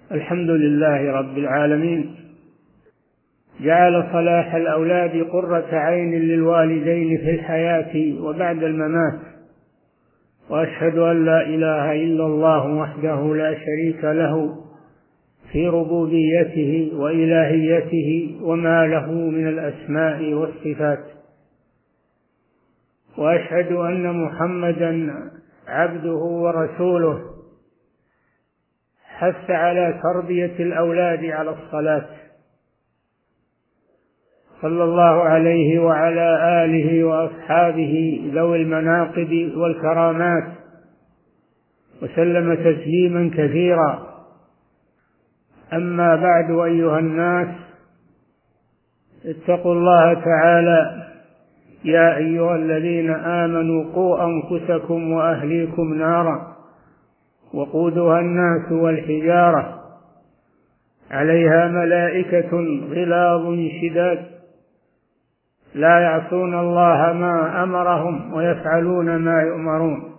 الحمد لله رب العالمين، جعل صلاح الأولاد قرة عين للوالدين في الحياة وبعد الممات، وأشهد أن لا إله إلا الله وحده لا شريك له في ربوبيته وإلهيته وما له من الأسماء والصفات، وأشهد أن محمدا عبده ورسوله حث على تربية الأولاد على الصلاة، صلى الله عليه وعلى آله وأصحابه ذوي المناقب والكرامات، وسلم تسليما كثيرا. أما بعد، أيها الناس، اتقوا الله تعالى يا أيها الذين آمنوا قوا أنفسكم وأهليكم نارا وقودها الناس والحجارة عليها ملائكة غلاظ شداد لا يعصون الله ما أمرهم ويفعلون ما يؤمرون.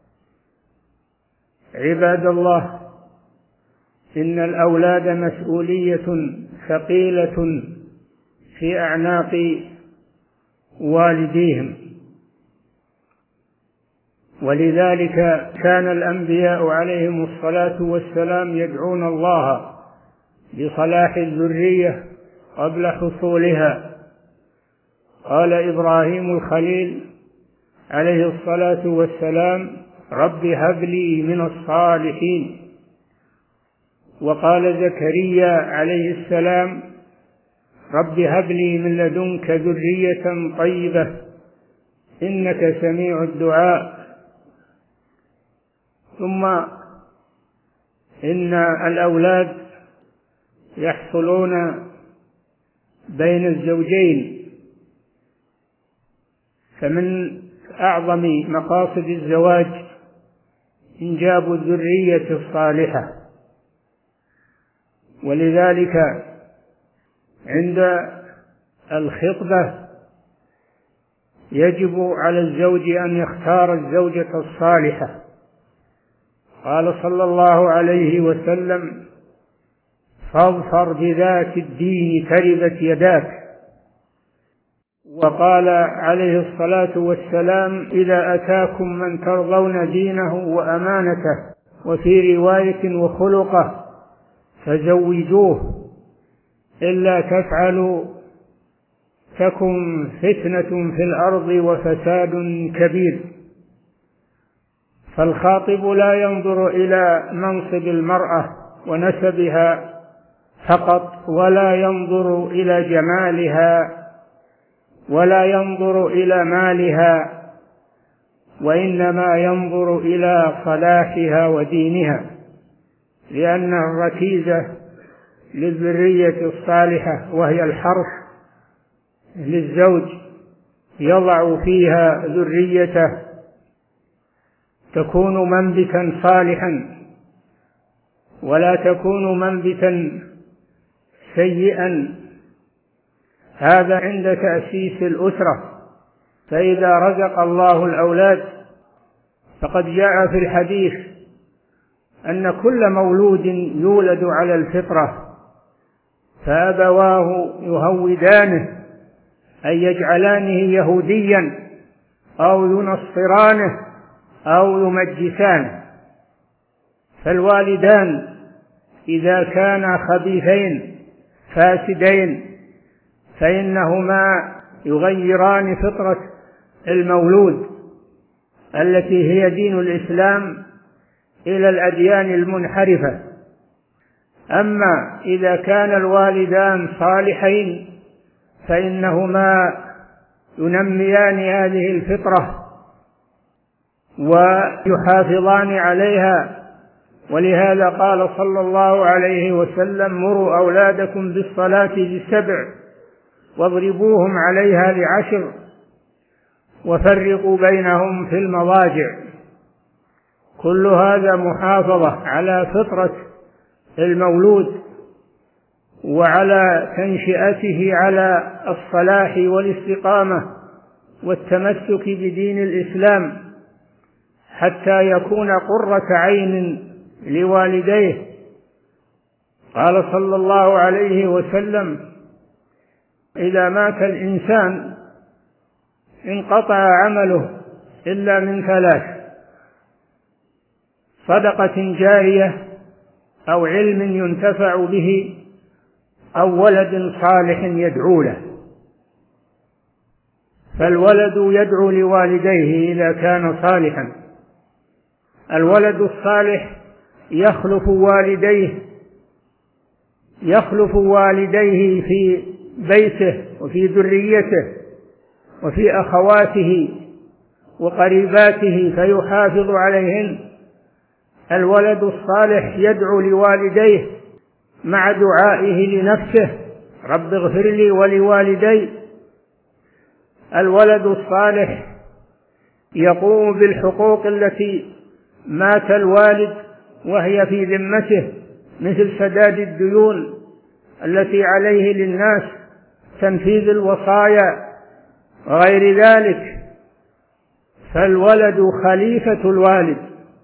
عباد الله، إن الأولاد مسؤولية ثقيلة في أعناق والديهم، ولذلك كان الأنبياء عليهم الصلاة والسلام يدعون الله بصلاح الذرية قبل حصولها. قال إبراهيم الخليل عليه الصلاة والسلام: رب هب لي من الصالحين. وقال زكريا عليه السلام: رب هب لي من لدنك ذرية طيبة إنك سميع الدعاء. ثم إن الأولاد يحصلون بين الزوجين، فمن أعظم مقاصد الزواج إنجاب الذرية الصالحة، ولذلك عند الخطبة يجب على الزوج أن يختار الزوجة الصالحة. قال صلى الله عليه وسلم: فاظفر بذات الدين تربت يداك. وقال عليه الصلاة والسلام: إذا أتاكم من ترضون دينه وأمانته، وفي رواية وخلقه، فزوجوه، إلا تفعلوا تكن فتنة في الأرض وفساد كبير. فالخاطب لا ينظر إلى منصب المرأة ونسبها فقط، ولا ينظر إلى جمالها، ولا ينظر إلى مالها، وإنما ينظر إلى صلاحها ودينها، لأن الركيزة للذرية الصالحة وهي الحرث للزوج يضع فيها ذريته تكون منبتا صالحا، ولا تكون منبتا سيئا. هذا عند تأسيس الأسرة. فإذا رزق الله الأولاد فقد جاء في الحديث أن كل مولود يولد على الفطرة، فأبواه يهودانه أي يجعلانه يهوديا أو ينصرانه أو يمجسانه. فالوالدان إذا كانا خبيثين فاسدين فإنهما يغيران فطرة المولود التي هي دين الإسلام إلى الأديان المنحرفة. أما إذا كان الوالدان صالحين فإنهما ينميان هذه الفطرة ويحافظان عليها. ولهذا قال صلى الله عليه وسلم: مروا أولادكم بالصلاة ل7 واضربوهم عليها ل10 وفرقوا بينهم في المضاجع. كل هذا محافظة على فطرة المولود وعلى تنشئته على الصلاح والاستقامة والتمسك بدين الإسلام، حتى يكون قرة عين لوالديه قال صلى الله عليه وسلم: إذا مات الإنسان انقطع عمله إلا من ثلاث: صدقة جارية، أو علم ينتفع به، أو ولد صالح يدعو له. فالولد يدعو لوالديه إذا كان صالحا. الولد الصالح يخلف والديه في بيته وفي ذريته وفي أخواته وقريباته فيحافظ عليهن. الولد الصالح يدعو لوالديه مع دعائه لنفسه: رب اغفر لي ولوالدي. الولد الصالح يقوم بالحقوق التي مات الوالد وهي في ذمته، مثل سداد الديون التي عليه للناس، تنفيذ الوصايا وغير ذلك. فالولد خليفة الوالد،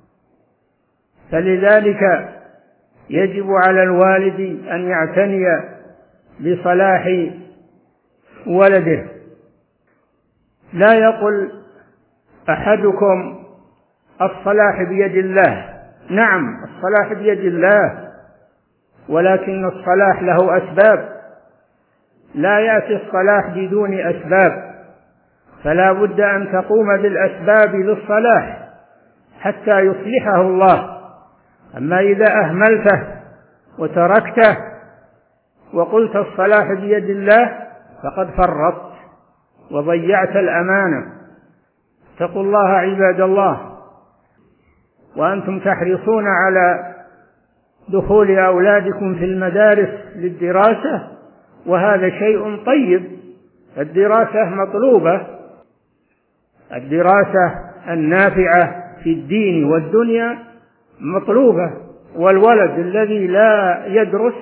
فلذلك يجب على الوالد أن يعتني بصلاح ولده. لا يقل أحدكم الصلاح بيد الله. نعم، الصلاح بيد الله، ولكن الصلاح له أسباب، لا يأتي الصلاح بدون أسباب، فلا بد أن تقوم بالأسباب للصلاح حتى يصلحه الله. أما إذا أهملته وتركته وقلت الصلاح بيد الله فقد فرطت وضيعت الأمانة. اتقوا الله عباد الله، وأنتم تحرصون على دخول أولادكم في المدارس للدراسة، وهذا شيء طيب. الدراسة مطلوبة، الدراسة النافعة في الدين والدنيا مطلوبة. والولد الذي لا يدرس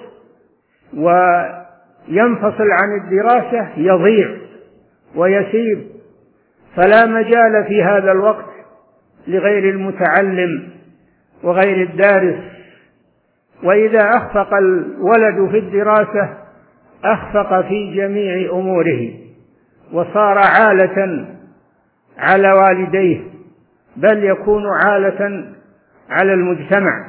وينفصل عن الدراسة يضيع ويسيب، فلا مجال في هذا الوقت لغير المتعلم وغير الدارس. وإذا أخفق الولد في الدراسة أخفق في جميع أموره وصار عالة على والديه، بل يكون عالة على المجتمع،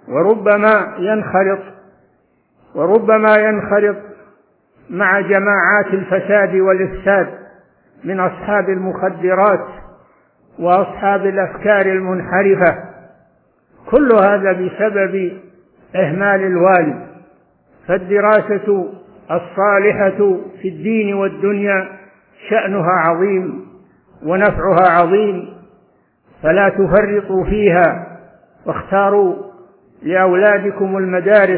وربما ينخرط مع جماعات الفساد والإفساد من أصحاب المخدرات وأصحاب الأفكار المنحرفة. كل هذا بسبب إهمال الوالد. فالدراسة الصالحة في الدين والدنيا شأنها عظيم ونفعها عظيم، فلا تفرطوا فيها، واختاروا لأولادكم المدارس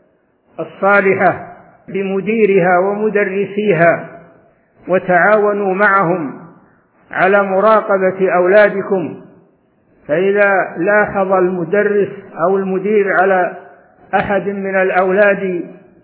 الصالحة بمديرها ومدرسيها، وتعاونوا معهم على مراقبة أولادكم. فإذا لاحظ المدرس أو المدير على أحد من الأولاد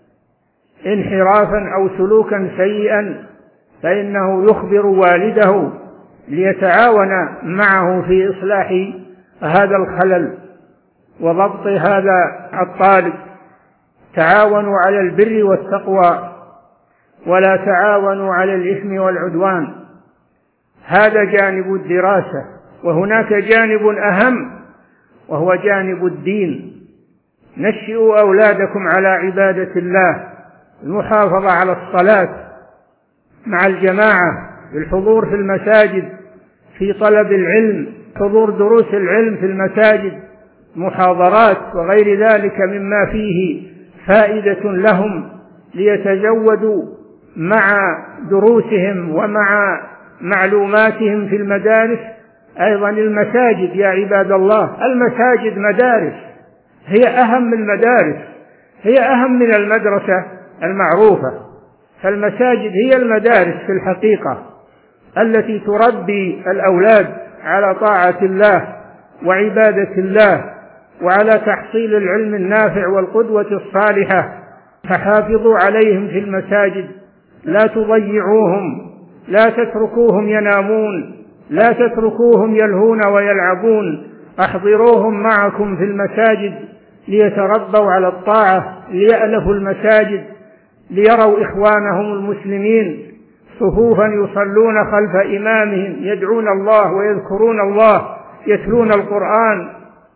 انحرافا أو سلوكا سيئا فإنه يخبر والده ليتعاون معه في إصلاح هذا الخلل وضبط هذا الطالب. تعاونوا على البر والتقوى ولا تعاونوا على الإثم والعدوان. هذا جانب الدراسة. وهناك جانب أهم وهو جانب الدين. نشئوا أولادكم على عبادة الله، المحافظة على الصلاة مع الجماعة، الحضور في المساجد في طلب العلم، حضور دروس العلم في المساجد، محاضرات وغير ذلك مما فيه فائدة لهم ليتزودوا مع دروسهم ومع معلوماتهم في المدارس. أيضا المساجد يا عباد الله، المساجد مدارس، هي أهم المدارس، هي أهم من المدرسة المعروفة. فالمساجد هي المدارس في الحقيقة التي تربي الأولاد على طاعة الله وعبادة الله وعلى تحصيل العلم النافع والقدوة الصالحة. فحافظوا عليهم في المساجد، لا تضيعوهم، لا تتركوهم ينامون، لا تتركوهم يلهون ويلعبون، أحضروهم معكم في المساجد ليتربوا على الطاعة، ليألفوا المساجد، ليروا إخوانهم المسلمين صفوفا يصلون خلف إمامهم يدعون الله ويذكرون الله يتلون القرآن.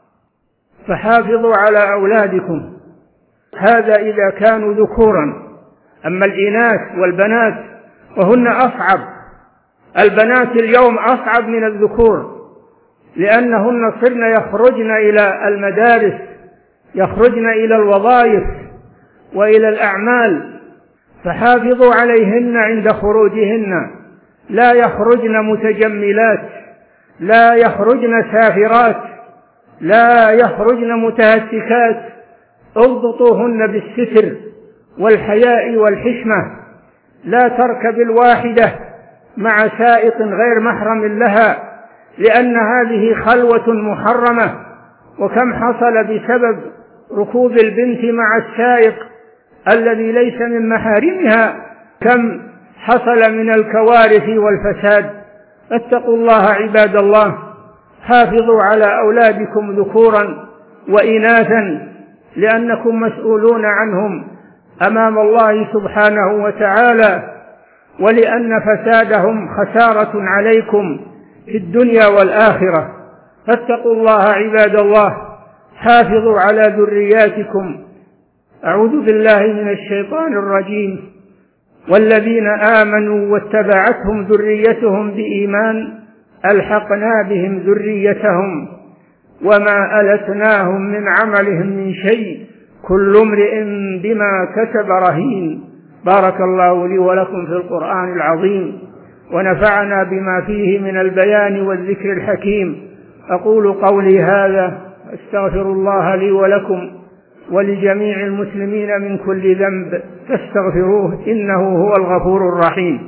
فحافظوا على أولادكم، هذا إذا كانوا ذكورا. أما الإناث والبنات وهن أصعب، البنات اليوم أصعب من الذكور، لأنهن صرن يخرجن إلى المدارس، يخرجن إلى الوظائف وإلى الأعمال، فحافظوا عليهن عند خروجهن، لا يخرجن متجملات، لا يخرجن سافرات، لا يخرجن متهتكات، اضبطوهن بالستر والحياء والحشمة، لا تركب الواحدة مع سائق غير محرم لها، لأن هذه خلوة محرمة. وكم حصل بسبب ركوب البنت مع السائق الذي ليس من محارمها، كم حصل من الكوارث والفساد. اتقوا الله عباد الله، حافظوا على أولادكم ذكورا وإناثا، لأنكم مسؤولون عنهم أمام الله سبحانه وتعالى، ولأن فسادهم خسارة عليكم في الدنيا والآخرة. فاتقوا الله عباد الله، حافظوا على ذرياتكم. أعوذ بالله من الشيطان الرجيم. والذين آمنوا واتبعتهم ذريتهم بإيمان ألحقنا بهم ذريتهم وما ألتناهم من عملهم من شيء كل امرئ بما كسب رهين. بارك الله لي ولكم في القرآن العظيم، ونفعنا بما فيه من البيان والذكر الحكيم. أقول قولي هذا، أستغفر الله لي ولكم ولجميع المسلمين من كل ذنب، فاستغفروه إنه هو الغفور الرحيم.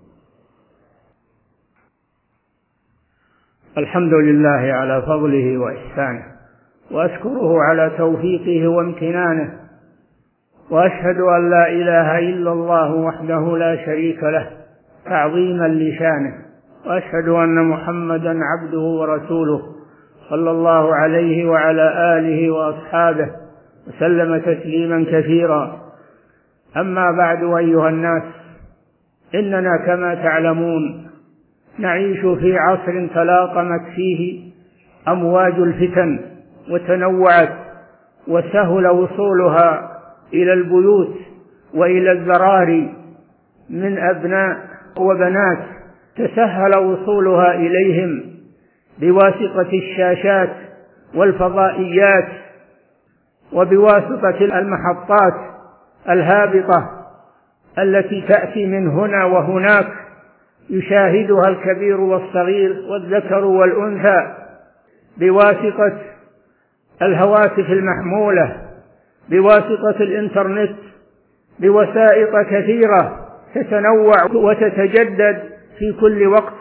الحمد لله على فضله وإحسانه، وأشكره على توفيقه وامتنانه، وأشهد أن لا إله إلا الله وحده لا شريك له تعظيما لشانه، وأشهد أن محمدا عبده ورسوله صلى الله عليه وعلى آله وأصحابه وسلم تسليما كثيرا. أما بعد، أيها الناس، إننا كما تعلمون نعيش في عصر تلاقمت فيه أمواج الفتن وتنوعت، وسهل وصولها إلى البيوت وإلى الذراري من أبناء وبنات، تسهل وصولها إليهم بواسطة الشاشات والفضائيات وبواسطة المحطات الهابطة التي تأتي من هنا وهناك، يشاهدها الكبير والصغير والذكر والأنثى، بواسطة الهواتف المحمولة، بواسطة الإنترنت، بوسائط كثيرة تتنوع وتتجدد في كل وقت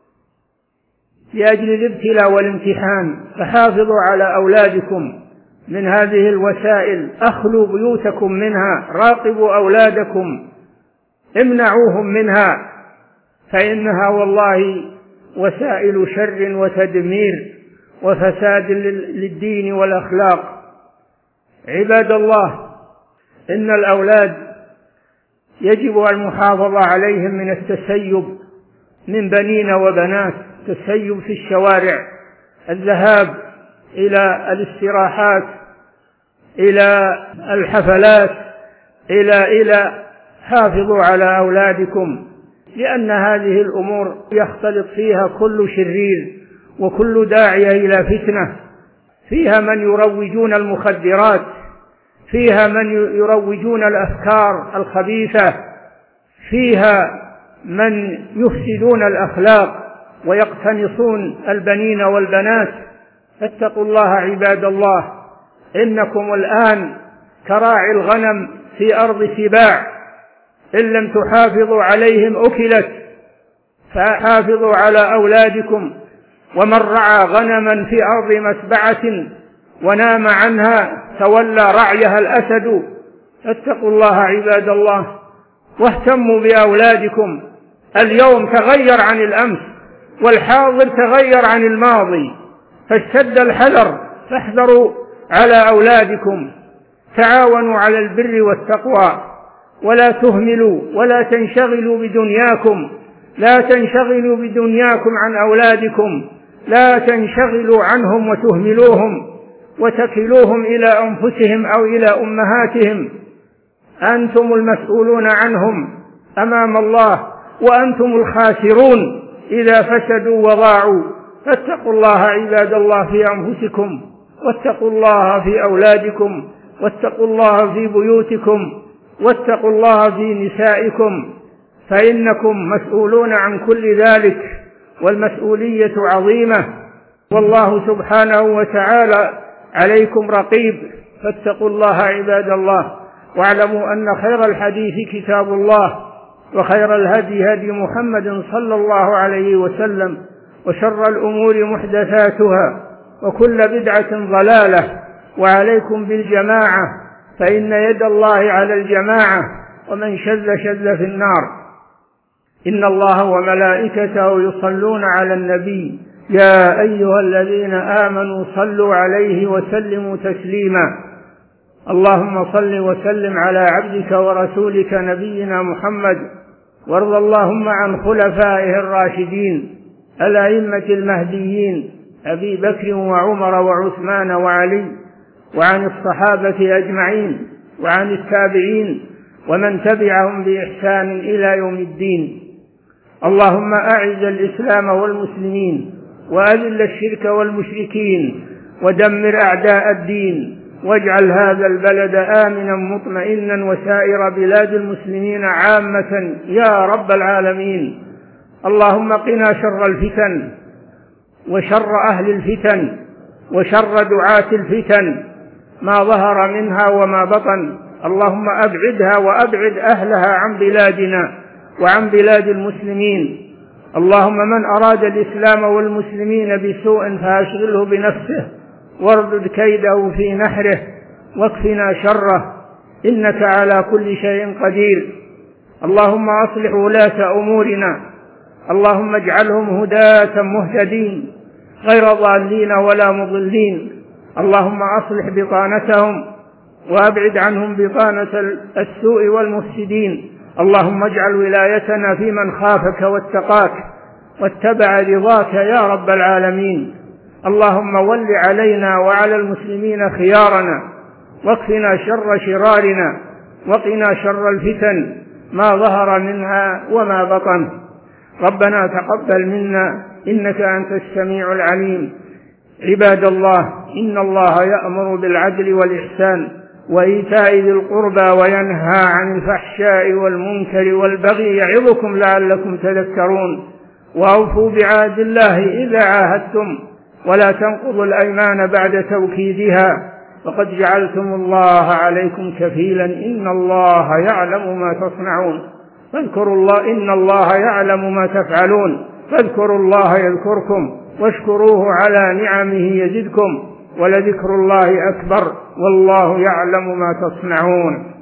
لأجل الابتلاء والامتحان. فحافظوا على أولادكم من هذه الوسائل، أخلوا بيوتكم منها، راقبوا أولادكم، امنعوهم منها، فإنها والله وسائل شر وتدمير وفساد للدين والأخلاق. عباد الله، إن الأولاد يجب المحافظة عليهم من التسيب من بنين وبنات، التسيب في الشوارع، الذهاب إلى الاستراحات، إلى الحفلات، إلى حافظوا على أولادكم، لأن هذه الأمور يختلط فيها كل شرير وكل داعية إلى فتنة. فيها من يروجون المخدرات، فيها من يروجون الأفكار الخبيثة، فيها من يفسدون الأخلاق ويقتنصون البنين والبنات. فاتقوا الله عباد الله، إنكم الآن كراعي الغنم في أرض سباع، إن لم تحافظوا عليهم أكلت. فحافظوا على أولادكم. ومن رعى غنما في أرض مسبعة ونام عنها تولى رعيها الأسد. فاتقوا الله عباد الله، واهتموا بأولادكم. اليوم تغير عن الأمس، والحاضر تغير عن الماضي، فاشتد الحذر، فاحذروا على أولادكم، تعاونوا على البر والتقوى، ولا تهملوا ولا تنشغلوا بدنياكم، لا تنشغلوا بدنياكم عن أولادكم، لا تنشغلوا عنهم وتهملوهم وتكلوهم إلى أنفسهم أو إلى أمهاتهم. أنتم المسؤولون عنهم أمام الله، وأنتم الخاسرون إذا فسدوا وضاعوا. فاتقوا الله عباد الله في أنفسكم، واتقوا الله في أولادكم، واتقوا الله في بيوتكم، واتقوا الله في نسائكم، فإنكم مسؤولون عن كل ذلك، والمسؤولية عظيمة، والله سبحانه وتعالى عليكم رقيب. فاتقوا الله عباد الله، واعلموا أن خير الحديث كتاب الله، وخير الهدي هدي محمد صلى الله عليه وسلم، وشر الأمور محدثاتها، وكل بدعة ضلالة. وعليكم بالجماعة، فإن يد الله على الجماعة، ومن شذ شذ في النار. إن الله وملائكته يصلون على النبي، يا أيها الذين آمنوا صلوا عليه وسلموا تسليما. اللهم صل وسلم على عبدك ورسولك نبينا محمد، وارض اللهم عن خلفائه الراشدين الأئمة المهديين أبي بكر وعمر وعثمان وعلي، وعن الصحابة أجمعين، وعن التابعين ومن تبعهم بإحسان إلى يوم الدين. اللهم أعز الإسلام والمسلمين، وأذل الشرك والمشركين، ودمر أعداء الدين، واجعل هذا البلد آمنا مطمئنا، وسائر بلاد المسلمين عامة يا رب العالمين. اللهم قنا شر الفتن، وشر أهل الفتن، وشر دعاة الفتن، ما ظهر منها وما بطن. اللهم أبعدها وأبعد أهلها عن بلادنا وعن بلاد المسلمين. اللهم من أراد الإسلام والمسلمين بسوء فأشغله بنفسه، واردد كيده في نحره، واكفنا شره، إنك على كل شيء قدير. اللهم أصلح ولاة أمورنا، اللهم اجعلهم هداة مهتدين غير ضالين ولا مضلين. اللهم أصلح بطانتهم، وأبعد عنهم بطانة السوء والمفسدين. اللهم اجعل ولايتنا في من خافك واتقاك واتبع رضاك يا رب العالمين. اللهم ول علينا وعلى المسلمين خيارنا، واكفنا شر شرارنا، وقنا شر الفتن ما ظهر منها وما بطن. ربنا تقبل منا إنك أنت السميع العليم. عباد الله، إن الله يأمر بالعدل والإحسان وإيتاء ذي القربى، وينهى عن الفحشاء والمنكر والبغي، يعظكم لعلكم تذكرون. وأوفوا بعهد الله إذا عاهدتم، ولا تنقضوا الأيمان بعد توكيدها، وقد جعلتم الله عليكم كفيلا، إن الله يعلم ما تصنعون. فاذكروا الله، إن الله يعلم ما تفعلون. فاذكروا الله يذكركم، واشكروه على نعمه يزدكم، ولذكر الله أكبر، والله يعلم ما تصنعون.